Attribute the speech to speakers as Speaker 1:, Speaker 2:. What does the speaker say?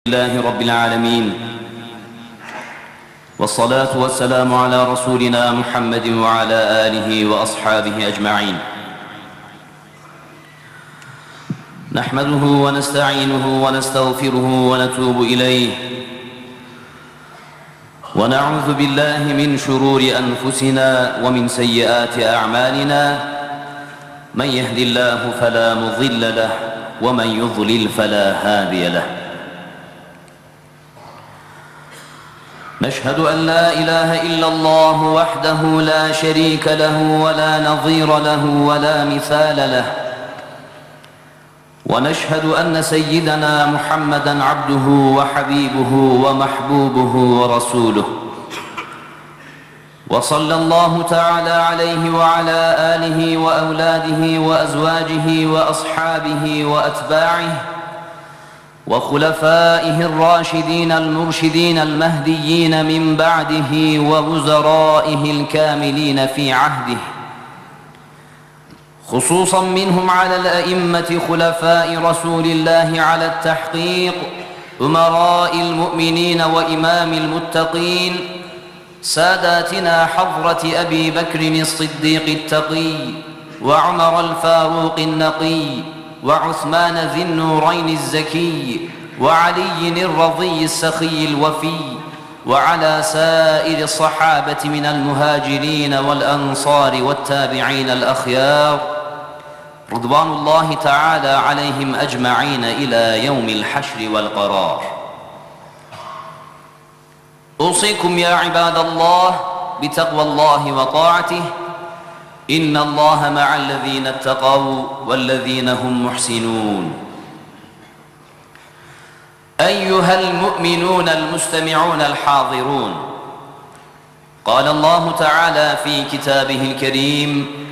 Speaker 1: لله رب العالمين، والصلاة والسلام على رسولنا محمد وعلى آله وأصحابه أجمعين. نحمده ونستعينه ونستغفره ونتوب إليه، ونعوذ بالله من شرور أنفسنا ومن سيئات أعمالنا. من يهد الله فلا مضل له، ومن يضلل فلا هادي له. نشهد أن لا إله إلا الله وحده لا شريك له ولا نظير له ولا مثال له، ونشهد أن سيدنا محمدًا عبده وحبيبه ومحبوبه ورسوله، وصلى الله تعالى عليه وعلى آله وأولاده وأزواجه وأصحابه وأتباعه وخلفائه الراشدين المرشدين المهديين من بعده ووزرائه الكاملين في عهده، خصوصا منهم على الأئمة خلفاء رسول الله على التحقيق، أمراء المؤمنين وإمام المتقين، ساداتنا حضرة أبي بكر الصديق التقي، وعمر الفاروق النقي، وعثمان ذي النورين الزكي، وعلي الرضي السخي الوفي، وعلى سائر الصحابة من المهاجرين والأنصار والتابعين الأخيار، رضوان الله تعالى عليهم أجمعين إلى يوم الحشر والقرار. أوصيكم يا عباد الله بتقوى الله وطاعته، إن الله مع الذين اتقوا والذين هم محسنون. أيها المؤمنون المستمعون الحاضرون، قال الله تعالى في كتابه الكريم: